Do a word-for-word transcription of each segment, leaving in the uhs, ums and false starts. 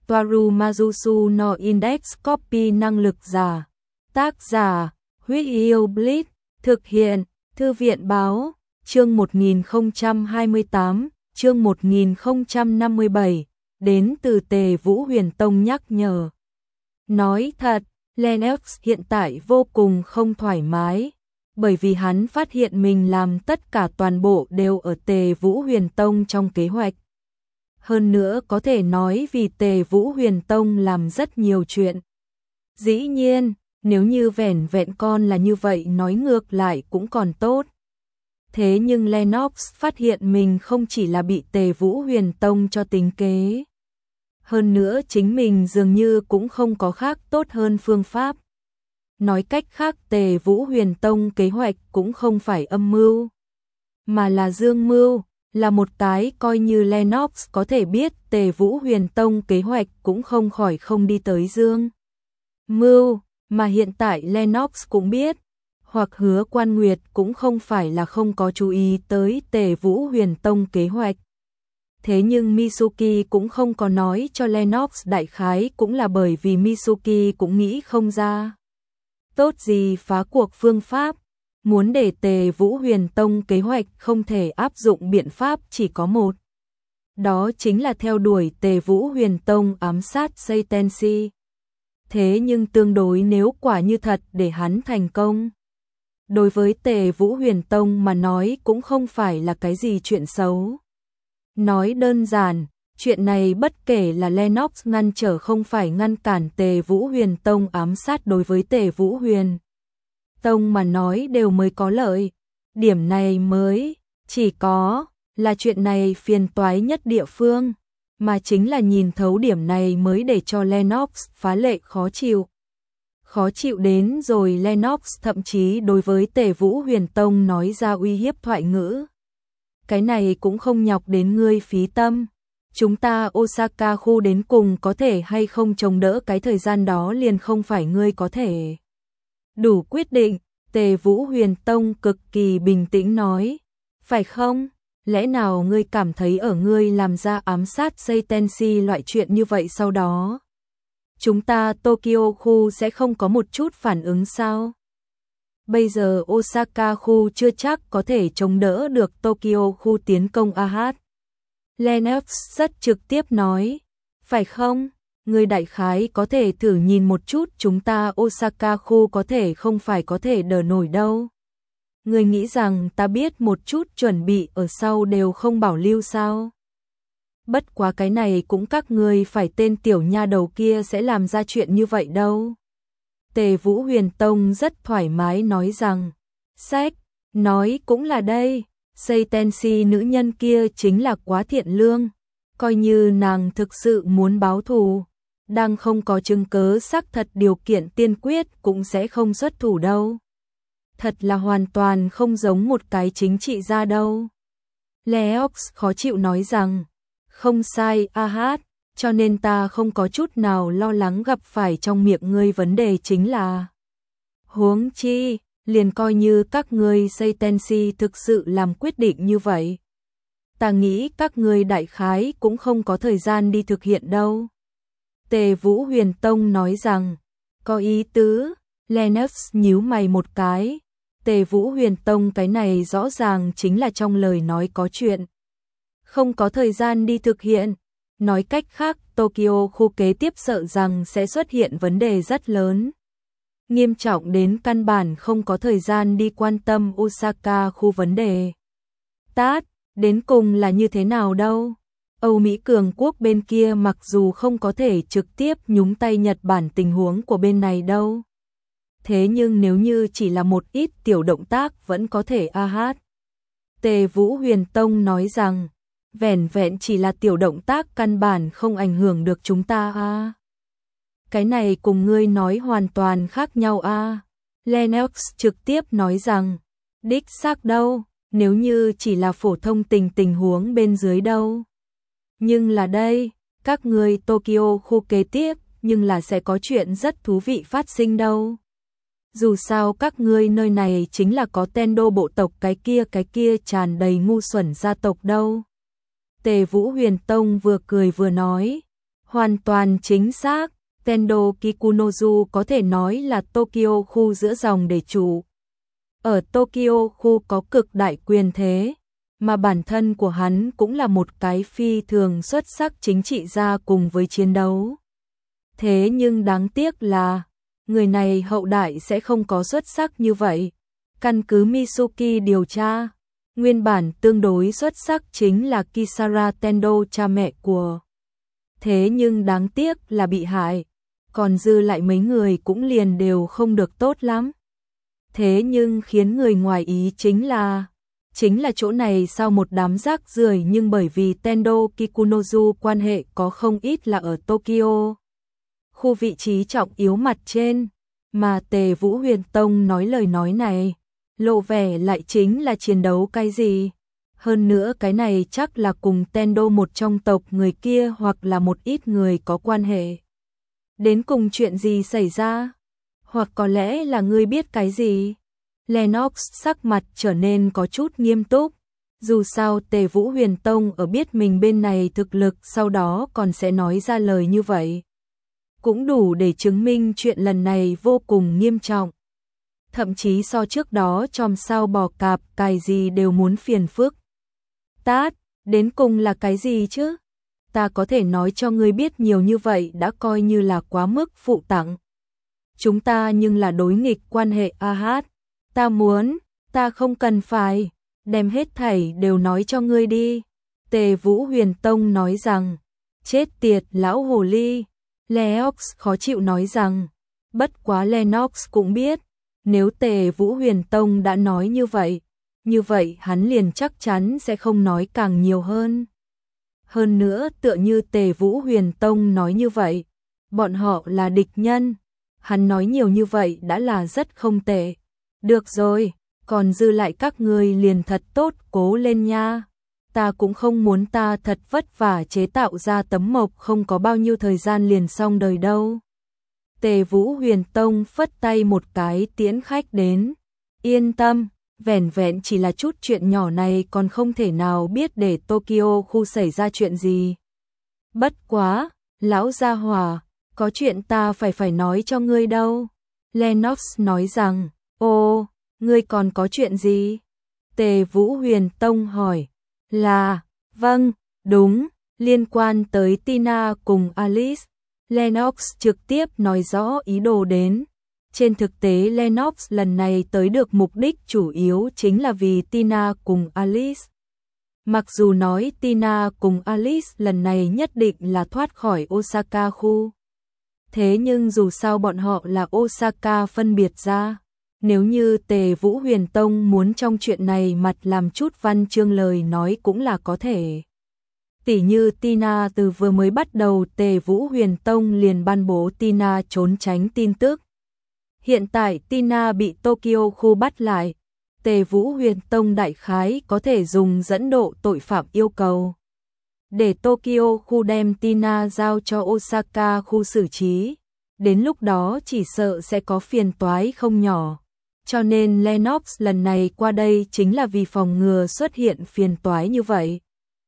Toaru Majusu no Index Copy năng lực giả. Tác giả, Huyết Yêu Blitz, thực hiện, Thư viện báo, chương một nghìn không trăm hai mươi tám, chương một nghìn không trăm năm mươi bảy, đến từ Tề Vũ Huyền Tông nhắc nhở. Nói thật, Lennox hiện tại vô cùng không thoải mái, bởi vì hắn phát hiện mình làm tất cả toàn bộ đều ở Tề Vũ Huyền Tông trong kế hoạch. Hơn nữa có thể nói vì Tề Vũ Huyền Tông làm rất nhiều chuyện. Dĩ nhiên, nếu như vẻn vẹn con là như vậy nói ngược lại cũng còn tốt. Thế nhưng Lennox phát hiện mình không chỉ là bị Tề Vũ Huyền Tông cho tính kế. Hơn nữa chính mình dường như cũng không có khác tốt hơn phương pháp. Nói cách khác Tề Vũ Huyền Tông kế hoạch cũng không phải âm mưu, mà là dương mưu, là một cái coi như Lennox có thể biết Tề Vũ Huyền Tông kế hoạch cũng không khỏi không đi tới dương mưu, mà hiện tại Lennox cũng biết, hoặc Hứa Quan Nguyệt cũng không phải là không có chú ý tới Tề Vũ Huyền Tông kế hoạch. Thế nhưng Mitsuki cũng không có nói cho Lennox, đại khái cũng là bởi vì Mitsuki cũng nghĩ không ra tốt gì phá cuộc phương pháp, muốn để Tề Vũ Huyền Tông kế hoạch không thể áp dụng biện pháp chỉ có một. Đó chính là theo đuổi Tề Vũ Huyền Tông ám sát Seitenshi. Thế nhưng tương đối nếu quả như thật để hắn thành công, đối với Tề Vũ Huyền Tông mà nói cũng không phải là cái gì chuyện xấu. Nói đơn giản, chuyện này bất kể là Lennox ngăn trở không phải ngăn cản Tề Vũ Huyền Tông ám sát đối với Tề Vũ Huyền Tông mà nói đều mới có lợi. Điểm này mới chỉ có là chuyện này phiền toái nhất địa phương, mà chính là nhìn thấu điểm này mới để cho Lennox phá lệ khó chịu. Khó chịu đến rồi Lennox thậm chí đối với Tề Vũ Huyền Tông nói ra uy hiếp thoại ngữ. Cái này cũng không nhọc đến ngươi phí tâm. Chúng ta Osaka khu đến cùng có thể hay không chống đỡ cái thời gian đó liền không phải ngươi có thể đủ quyết định. Tề Vũ Huyền Tông cực kỳ bình tĩnh nói. Phải không? Lẽ nào ngươi cảm thấy ở ngươi làm ra ám sát Seitenshi loại chuyện như vậy sau đó chúng ta Tokyo khu sẽ không có một chút phản ứng sao? Bây giờ Osaka khu chưa chắc có thể chống đỡ được Tokyo khu tiến công a hát. Lennox rất trực tiếp nói. Phải không? Người đại khái có thể thử nhìn một chút chúng ta Osaka khu có thể không phải có thể đỡ nổi đâu. Người nghĩ rằng ta biết một chút chuẩn bị ở sau đều không bảo lưu sao? Bất quá cái này cũng các ngươi phải tên tiểu nha đầu kia sẽ làm ra chuyện như vậy đâu. Tề Vũ Huyền Tông rất thoải mái nói rằng, sách, nói cũng là đây, Seitenshi nữ nhân kia chính là quá thiện lương, coi như nàng thực sự muốn báo thù, đang không có chứng cớ xác thật điều kiện tiên quyết cũng sẽ không xuất thủ đâu. Thật là hoàn toàn không giống một cái chính trị gia đâu. Lennox khó chịu nói rằng, không sai a hát, cho nên ta không có chút nào lo lắng gặp phải trong miệng ngươi vấn đề chính là. Huống chi, liền coi như các ngươi Seitenshi thực sự làm quyết định như vậy. Ta nghĩ các ngươi đại khái cũng không có thời gian đi thực hiện đâu. Tề Vũ Huyền Tông nói rằng, có ý tứ, Lennox nhíu mày một cái. Tề Vũ Huyền Tông cái này rõ ràng chính là trong lời nói có chuyện. Không có thời gian đi thực hiện. Nói cách khác, Tokyo khu kế tiếp sợ rằng sẽ xuất hiện vấn đề rất lớn. Nghiêm trọng đến căn bản không có thời gian đi quan tâm Osaka khu vấn đề. Tát, đến cùng là như thế nào đâu? Âu Mỹ cường quốc bên kia mặc dù không có thể trực tiếp nhúng tay Nhật Bản tình huống của bên này đâu. Thế nhưng nếu như chỉ là một ít tiểu động tác vẫn có thể a hát. Tề Vũ Huyền Tông nói rằng, vẻn vẹn chỉ là tiểu động tác căn bản không ảnh hưởng được chúng ta a. À. Cái này cùng ngươi nói hoàn toàn khác nhau a. À. Lennox trực tiếp nói rằng, đích xác đâu, nếu như chỉ là phổ thông tình tình huống bên dưới đâu. Nhưng là đây, các ngươi Tokyo khu kế tiếp, nhưng là sẽ có chuyện rất thú vị phát sinh đâu. Dù sao các ngươi nơi này chính là có Tendo bộ tộc cái kia cái kia tràn đầy ngu xuẩn gia tộc đâu. Tề Vũ Huyền Tông vừa cười vừa nói, Hoàn toàn chính xác, Tendo Kikunozu có thể nói là Tokyo khu giữa dòng để chủ. Ở Tokyo khu có cực đại quyền thế, mà bản thân của hắn cũng là một cái phi thường xuất sắc chính trị gia cùng với chiến đấu. Thế nhưng đáng tiếc là, người này hậu đại sẽ không có xuất sắc như vậy. Căn cứ Mitsuki điều tra, nguyên bản tương đối xuất sắc chính là Kisara Tendo, cha mẹ của. Thế nhưng đáng tiếc là bị hại, còn dư lại mấy người cũng liền đều không được tốt lắm. Thế nhưng khiến người ngoài ý chính là, chính là chỗ này sau một đám rác rưởi nhưng bởi vì Tendo Kikunozu quan hệ có không ít là ở Tokyo. Khu vị trí trọng yếu mặt trên, mà Tề Vũ Huyền Tông nói lời nói này, lộ vẻ lại chính là chiến đấu cái gì. Hơn nữa cái này chắc là cùng Tendo một trong tộc người kia hoặc là một ít người có quan hệ. Đến cùng chuyện gì xảy ra? Hoặc có lẽ là ngươi biết cái gì? Lennox sắc mặt trở nên có chút nghiêm túc. Dù sao Tề Vũ Huyền Tông ở biết mình bên này thực lực sau đó còn sẽ nói ra lời như vậy. Cũng đủ để chứng minh chuyện lần này vô cùng nghiêm trọng. Thậm chí so trước đó chòm sao bò cạp cài gì đều muốn phiền phức. Tát, đến cùng là cái gì chứ? Ta có thể nói cho ngươi biết nhiều như vậy đã coi như là quá mức phụ tặng. Chúng ta nhưng là đối nghịch quan hệ a hát. Ta muốn, ta không cần phải, đem hết thảy đều nói cho ngươi đi. Tề Vũ Huyền Tông nói rằng, chết tiệt lão hồ ly. Lennox khó chịu nói rằng, bất quá Lennox cũng biết, nếu Tề Vũ Huyền Tông đã nói như vậy, như vậy hắn liền chắc chắn sẽ không nói càng nhiều hơn. Hơn nữa tựa như Tề Vũ Huyền Tông nói như vậy, bọn họ là địch nhân, hắn nói nhiều như vậy đã là rất không tệ. Được rồi, còn dư lại các ngươi liền thật tốt cố lên nha. Ta cũng không muốn ta thật vất vả chế tạo ra tấm mộc không có bao nhiêu thời gian liền xong đời đâu. Tề Vũ Huyền Tông phất tay một cái tiễn khách đến. Yên tâm, vẻn vẹn chỉ là chút chuyện nhỏ này còn không thể nào biết để Tokyo khu xảy ra chuyện gì. Bất quá, lão gia hỏa, có chuyện ta phải phải nói cho ngươi đâu. Lennox nói rằng, ô, ngươi còn có chuyện gì? Tề Vũ Huyền Tông hỏi. Là, vâng, đúng, liên quan tới Tina cùng Alice. Lennox trực tiếp nói rõ ý đồ đến. Trên thực tế Lennox lần này tới được mục đích chủ yếu chính là vì Tina cùng Alice. Mặc dù nói Tina cùng Alice lần này nhất định là thoát khỏi Osaka khu. Thế nhưng dù sao bọn họ là Osaka phân biệt ra. Nếu như Tề Vũ Huyền Tông muốn trong chuyện này mặt làm chút văn chương lời nói cũng là có thể. Tỉ như Tina từ vừa mới bắt đầu Tề Vũ Huyền Tông liền ban bố Tina trốn tránh tin tức. Hiện tại Tina bị Tokyo khu bắt lại. Tề Vũ Huyền Tông đại khái có thể dùng dẫn độ tội phạm yêu cầu. Để Tokyo khu đem Tina giao cho Osaka khu xử trí. Đến lúc đó chỉ sợ sẽ có phiền toái không nhỏ. Cho nên Lennox lần này qua đây chính là vì phòng ngừa xuất hiện phiền toái như vậy.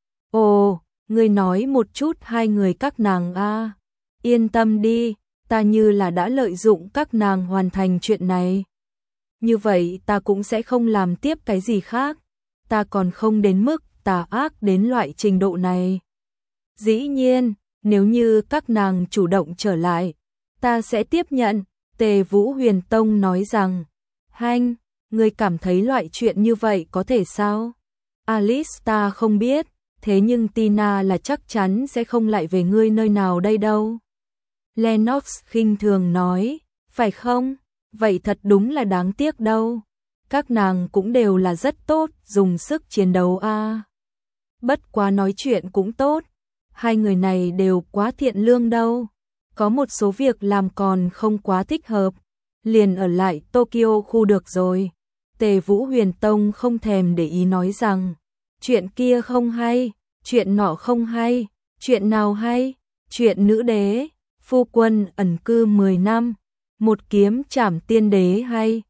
Ồ, ngươi nói một chút hai người các nàng a. À. Yên tâm đi, ta như là đã lợi dụng các nàng hoàn thành chuyện này. Như vậy ta cũng sẽ không làm tiếp cái gì khác. Ta còn không đến mức tà ác đến loại trình độ này. Dĩ nhiên, nếu như các nàng chủ động trở lại, ta sẽ tiếp nhận. Tề Vũ Huyền Tông nói rằng, Hanh, ngươi cảm thấy loại chuyện như vậy có thể sao? Alice ta không biết, thế nhưng Tina là chắc chắn sẽ không lại về ngươi nơi nào đây đâu. Lennox khinh thường nói, phải không? Vậy thật đúng là đáng tiếc đâu. Các nàng cũng đều là rất tốt, dùng sức chiến đấu a. À. Bất quá nói chuyện cũng tốt, hai người này đều quá thiện lương đâu. Có một số việc làm còn không quá thích hợp. Liền ở lại Tokyo khu được rồi. Tề Vũ Huyền Tông không thèm để ý nói rằng, chuyện kia không hay, chuyện nọ không hay, chuyện nào hay, chuyện nữ đế, phu quân ẩn cư mười năm, một kiếm trảm tiên đế hay,